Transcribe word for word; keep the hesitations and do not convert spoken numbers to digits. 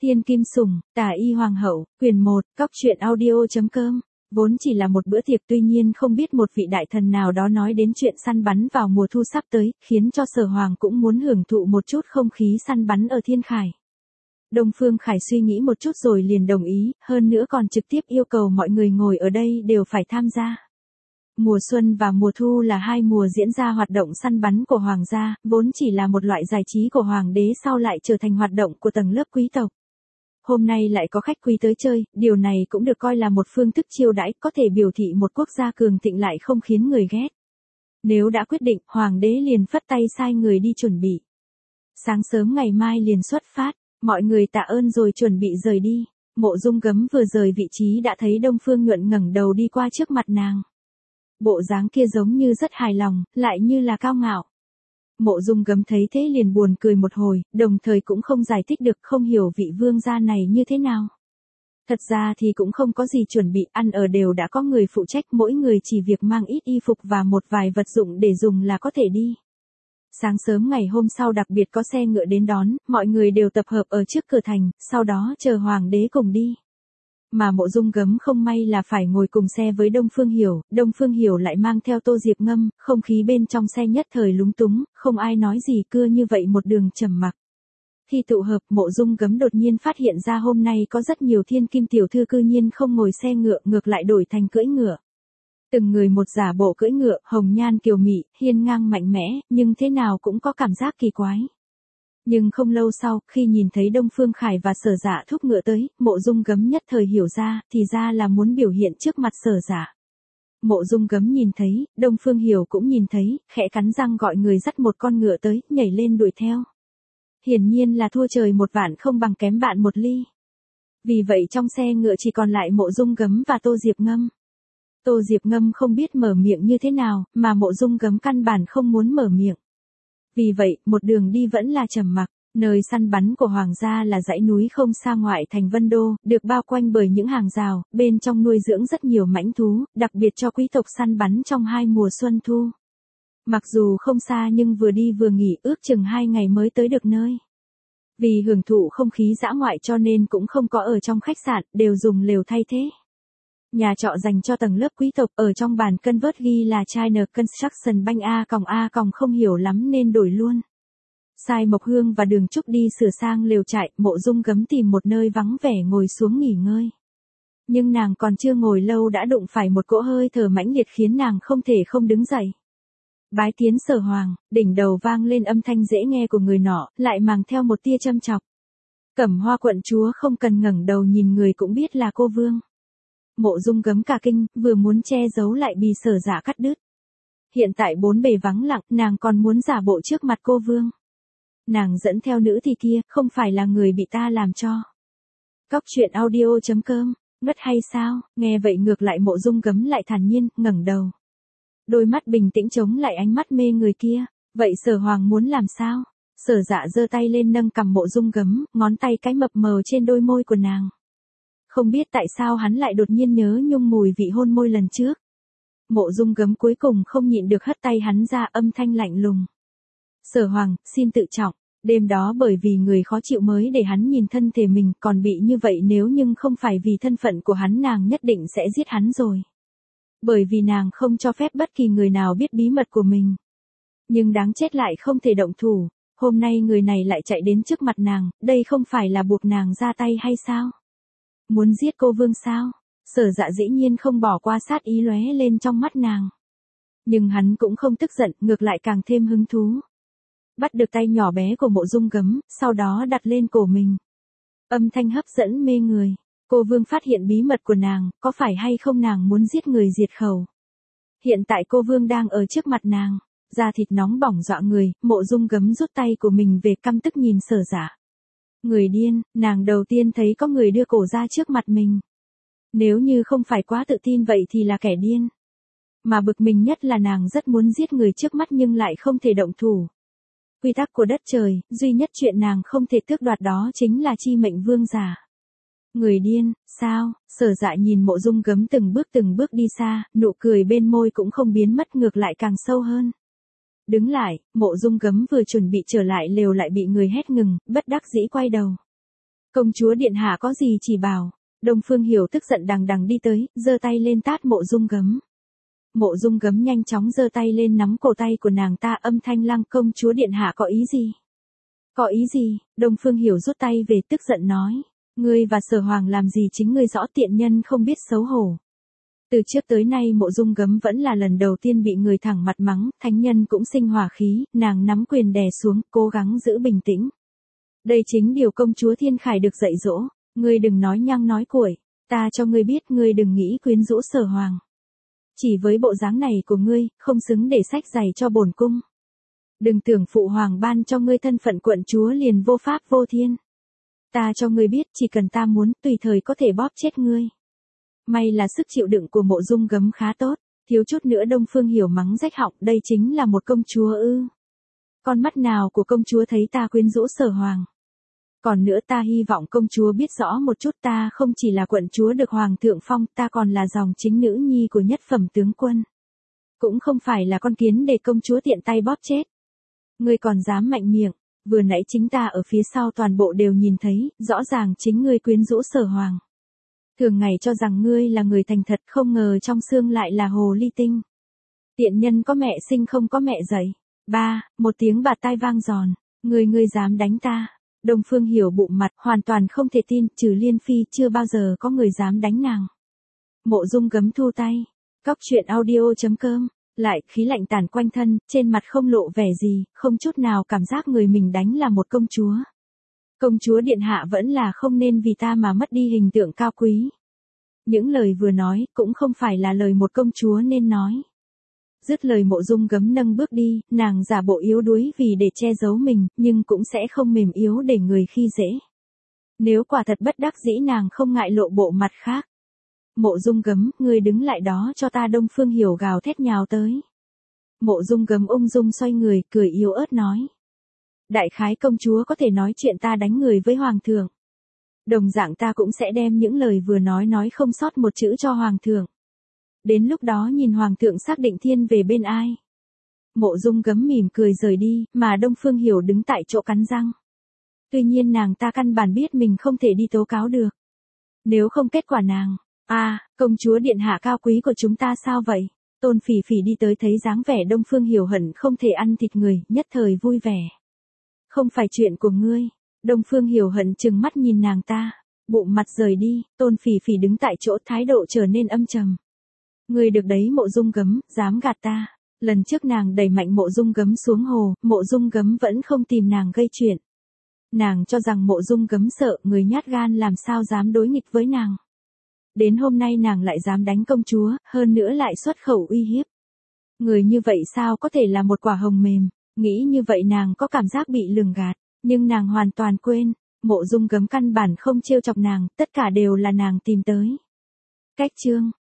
Thiên Kim Sủng, Tà Y Hoàng hậu, quyển một, cóc truyện audio.com. Vốn chỉ là một bữa tiệc, tuy nhiên không biết một vị đại thần nào đó nói đến chuyện săn bắn vào mùa thu sắp tới, khiến cho Sở Hoàng cũng muốn hưởng thụ một chút không khí săn bắn ở Thiên Khải. Đông Phương Khải suy nghĩ một chút rồi liền đồng ý, hơn nữa còn trực tiếp yêu cầu mọi người ngồi ở đây đều phải tham gia. Mùa xuân và mùa thu là hai mùa diễn ra hoạt động săn bắn của hoàng gia, vốn chỉ là một loại giải trí của hoàng đế sau lại trở thành hoạt động của tầng lớp quý tộc. Hôm nay lại có khách quý tới chơi, điều này cũng được coi là một phương thức chiêu đãi, có thể biểu thị một quốc gia cường thịnh lại không khiến người ghét. Nếu đã quyết định, hoàng đế liền phất tay sai người đi chuẩn bị. Sáng sớm ngày mai liền xuất phát, mọi người tạ ơn rồi chuẩn bị rời đi. Mộ Dung Gấm vừa rời vị trí đã thấy Đông Phương Nhuận ngẩng đầu đi qua trước mặt nàng. Bộ dáng kia giống như rất hài lòng, lại như là cao ngạo. Mộ Dung Gấm thấy thế liền buồn cười một hồi, đồng thời cũng không giải thích được, không hiểu vị vương gia này như thế nào. Thật ra thì cũng không có gì chuẩn bị, ăn ở đều đã có người phụ trách, mỗi người chỉ việc mang ít y phục và một vài vật dụng để dùng là có thể đi. Sáng sớm ngày hôm sau đặc biệt có xe ngựa đến đón, mọi người đều tập hợp ở trước cửa thành, sau đó chờ hoàng đế cùng đi. Mà Mộ Dung Gấm không may là phải ngồi cùng xe với Đông Phương Hiểu, Đông Phương Hiểu lại mang theo Tô Diệp Ngâm, không khí bên trong xe nhất thời lúng túng, không ai nói gì, cưa như vậy một đường trầm mặc. Khi tụ hợp, Mộ Dung Gấm đột nhiên phát hiện ra hôm nay có rất nhiều thiên kim tiểu thư cư nhiên không ngồi xe ngựa, ngược lại đổi thành cưỡi ngựa. Từng người một giả bộ cưỡi ngựa, hồng nhan kiều mị, hiên ngang mạnh mẽ, nhưng thế nào cũng có cảm giác kỳ quái. Nhưng không lâu sau, khi nhìn thấy Đông Phương Khải và Sở Dạ thúc ngựa tới, Mộ Dung Gấm nhất thời hiểu ra, thì ra là muốn biểu hiện trước mặt Sở Dạ. Mộ Dung Gấm nhìn thấy, Đông Phương Hiểu cũng nhìn thấy, khẽ cắn răng gọi người dắt một con ngựa tới, nhảy lên đuổi theo. Hiển nhiên là thua trời một vạn không bằng kém bạn một ly. Vì vậy trong xe ngựa chỉ còn lại Mộ Dung Gấm và Tô Diệp Ngâm. Tô Diệp Ngâm không biết mở miệng như thế nào, mà Mộ Dung Gấm căn bản không muốn mở miệng. Vì vậy, một đường đi vẫn là trầm mặc. Nơi săn bắn của hoàng gia là dãy núi không xa ngoại thành Vân Đô, được bao quanh bởi những hàng rào, bên trong nuôi dưỡng rất nhiều mãnh thú, đặc biệt cho quý tộc săn bắn trong hai mùa xuân thu. Mặc dù không xa nhưng vừa đi vừa nghỉ, ước chừng hai ngày mới tới được nơi. Vì hưởng thụ không khí dã ngoại cho nên cũng không có ở trong khách sạn, đều dùng lều thay thế. Nhà trọ dành cho tầng lớp quý tộc, ở trong bản cân vớt ghi là China Construction Bank A còng A còng không hiểu lắm nên đổi luôn. Sai Mộc Hương và Đường Trúc đi sửa sang lều trại, Mộ Dung Gấm tìm một nơi vắng vẻ ngồi xuống nghỉ ngơi. Nhưng nàng còn chưa ngồi lâu đã đụng phải một cỗ hơi thở mãnh liệt khiến nàng không thể không đứng dậy. Bái kiến Sở Hoàng, đỉnh đầu vang lên âm thanh dễ nghe của người nọ, lại mang theo một tia châm chọc. Cẩm Hoa quận chúa không cần ngẩng đầu nhìn người cũng biết là cô vương. Mộ Dung Gấm cả kinh, vừa muốn che giấu lại bị Sở Dạ cắt đứt. Hiện tại bốn bề vắng lặng, nàng còn muốn giả bộ trước mặt cô vương. Nàng dẫn theo nữ thì kia, không phải là người bị ta làm cho. Cóc truyện audio.com, ngất hay sao? Nghe vậy ngược lại Mộ Dung Gấm lại thản nhiên, ngẩng đầu. Đôi mắt bình tĩnh chống lại ánh mắt mê người kia. Vậy Sở Hoàng muốn làm sao? Sở Dạ giơ tay lên nâng cằm Mộ Dung Gấm, ngón tay cái mập mờ trên đôi môi của nàng. Không biết tại sao hắn lại đột nhiên nhớ nhung mùi vị hôn môi lần trước. Mộ Dung Gấm cuối cùng không nhịn được hất tay hắn ra, âm thanh lạnh lùng. Sở Hoàng, xin tự trọng. Đêm đó bởi vì người khó chịu mới để hắn nhìn thân thể mình, còn bị như vậy nếu nhưng không phải vì thân phận của hắn nàng nhất định sẽ giết hắn rồi. Bởi vì nàng không cho phép bất kỳ người nào biết bí mật của mình. Nhưng đáng chết lại không thể động thủ, hôm nay người này lại chạy đến trước mặt nàng, đây không phải là buộc nàng ra tay hay sao? Muốn giết cô vương sao? Sở Dạ dĩ nhiên không bỏ qua, sát ý lóe lên trong mắt nàng. Nhưng hắn cũng không tức giận, ngược lại càng thêm hứng thú. Bắt được tay nhỏ bé của Mộ Dung Gấm, sau đó đặt lên cổ mình. Âm thanh hấp dẫn mê người. Cô vương phát hiện bí mật của nàng, có phải hay không nàng muốn giết người diệt khẩu? Hiện tại cô vương đang ở trước mặt nàng, da thịt nóng bỏng dọa người, Mộ Dung Gấm rút tay của mình về, căm tức nhìn Sở Dạ. Người điên, nàng đầu tiên thấy có người đưa cổ ra trước mặt mình. Nếu như không phải quá tự tin vậy thì là kẻ điên. Mà bực mình nhất là nàng rất muốn giết người trước mắt nhưng lại không thể động thủ. Quy tắc của đất trời, duy nhất chuyện nàng không thể tước đoạt đó chính là chi mệnh vương giả. Người điên, sao? Sở Dạ nhìn Mộ Dung Gấm từng bước từng bước đi xa, nụ cười bên môi cũng không biến mất, ngược lại càng sâu hơn. Đứng lại, Mộ Dung Gấm vừa chuẩn bị trở lại lều lại bị người hét ngừng, bất đắc dĩ quay đầu. Công chúa điện hạ có gì chỉ bảo. Đông Phương Hiểu tức giận đằng đằng đi tới, giơ tay lên tát Mộ Dung Gấm. Mộ Dung Gấm nhanh chóng giơ tay lên nắm cổ tay của nàng ta, âm thanh lăng, công chúa điện hạ có ý gì? Có ý gì? Đông Phương Hiểu rút tay về, tức giận nói. Ngươi và Sở Hoàng làm gì chính ngươi rõ, tiện nhân không biết xấu hổ. Từ trước tới nay Mộ Dung Gấm vẫn là lần đầu tiên bị người thẳng mặt mắng, thánh nhân cũng sinh hỏa khí, nàng nắm quyền đè xuống, cố gắng giữ bình tĩnh. Đây chính điều công chúa Thiên Khải được dạy dỗ, ngươi đừng nói nhăng nói cuội, ta cho ngươi biết ngươi đừng nghĩ quyến rũ Sở Hoàng. Chỉ với bộ dáng này của ngươi, không xứng để sách giày cho bổn cung. Đừng tưởng phụ hoàng ban cho ngươi thân phận quận chúa liền vô pháp vô thiên. Ta cho ngươi biết, chỉ cần ta muốn, tùy thời có thể bóp chết ngươi. May là sức chịu đựng của Mộ Dung Gấm khá tốt, thiếu chút nữa Đông Phương Hiểu mắng rách họng, đây chính là một công chúa ư? Con mắt nào của công chúa thấy ta quyến rũ Sở Hoàng? Còn nữa, ta hy vọng công chúa biết rõ một chút, ta không chỉ là quận chúa được hoàng thượng phong, ta còn là dòng chính nữ nhi của nhất phẩm tướng quân. Cũng không phải là con kiến để công chúa tiện tay bóp chết. Ngươi còn dám mạnh miệng, vừa nãy chính ta ở phía sau toàn bộ đều nhìn thấy, rõ ràng chính ngươi quyến rũ Sở Hoàng. Thường ngày cho rằng ngươi là người thành thật, không ngờ trong xương lại là hồ ly tinh. Tiện nhân có mẹ sinh không có mẹ dạy. Ba, một tiếng bạt tai vang giòn, ngươi ngươi dám đánh ta. Đông Phương Hiểu bụng mặt, hoàn toàn không thể tin, trừ Liên Phi chưa bao giờ có người dám đánh nàng. Mộ Dung Gấm thu tay. Cóc truyện audio chấm com. Lại, khí lạnh tản quanh thân, trên mặt không lộ vẻ gì, không chút nào cảm giác người mình đánh là một công chúa. Công chúa điện hạ vẫn là không nên vì ta mà mất đi hình tượng cao quý. Những lời vừa nói, cũng không phải là lời một công chúa nên nói. Dứt lời Mộ Dung Gấm nâng bước đi, nàng giả bộ yếu đuối vì để che giấu mình, nhưng cũng sẽ không mềm yếu để người khi dễ. Nếu quả thật bất đắc dĩ nàng không ngại lộ bộ mặt khác. Mộ Dung Gấm, ngươi đứng lại đó cho ta. Đông Phương Hiểu gào thét nhào tới. Mộ Dung Gấm ung dung xoay người, cười yếu ớt nói. Đại khái công chúa có thể nói chuyện ta đánh người với hoàng thượng. Đồng dạng ta cũng sẽ đem những lời vừa nói nói không sót một chữ cho hoàng thượng. Đến lúc đó nhìn hoàng thượng xác định thiên về bên ai. Mộ Dung Gấm mỉm cười rời đi, mà Đông Phương Hiểu đứng tại chỗ cắn răng. Tuy nhiên nàng ta căn bản biết mình không thể đi tố cáo được. Nếu không kết quả nàng, à, công chúa điện hạ cao quý của chúng ta sao vậy? Tôn Phỉ Phỉ đi tới thấy dáng vẻ Đông Phương Hiểu hận không thể ăn thịt người, nhất thời vui vẻ. Không phải chuyện của ngươi. Đông Phương Hiểu hận trừng mắt nhìn nàng ta, bụng mặt rời đi. Tôn Phỉ Phỉ đứng tại chỗ, thái độ trở nên âm trầm. Ngươi được đấy Mộ Dung Gấm, dám gạt ta. Lần trước nàng đẩy mạnh Mộ Dung Gấm xuống hồ, Mộ Dung Gấm vẫn không tìm nàng gây chuyện. Nàng cho rằng Mộ Dung Gấm sợ, người nhát gan làm sao dám đối nghịch với nàng. Đến hôm nay nàng lại dám đánh công chúa, hơn nữa lại xuất khẩu uy hiếp. Người như vậy sao có thể là một quả hồng mềm, nghĩ như vậy nàng có cảm giác bị lường gạt, nhưng nàng hoàn toàn quên, Mộ Dung Gấm căn bản không trêu chọc nàng, tất cả đều là nàng tìm tới. Cách chương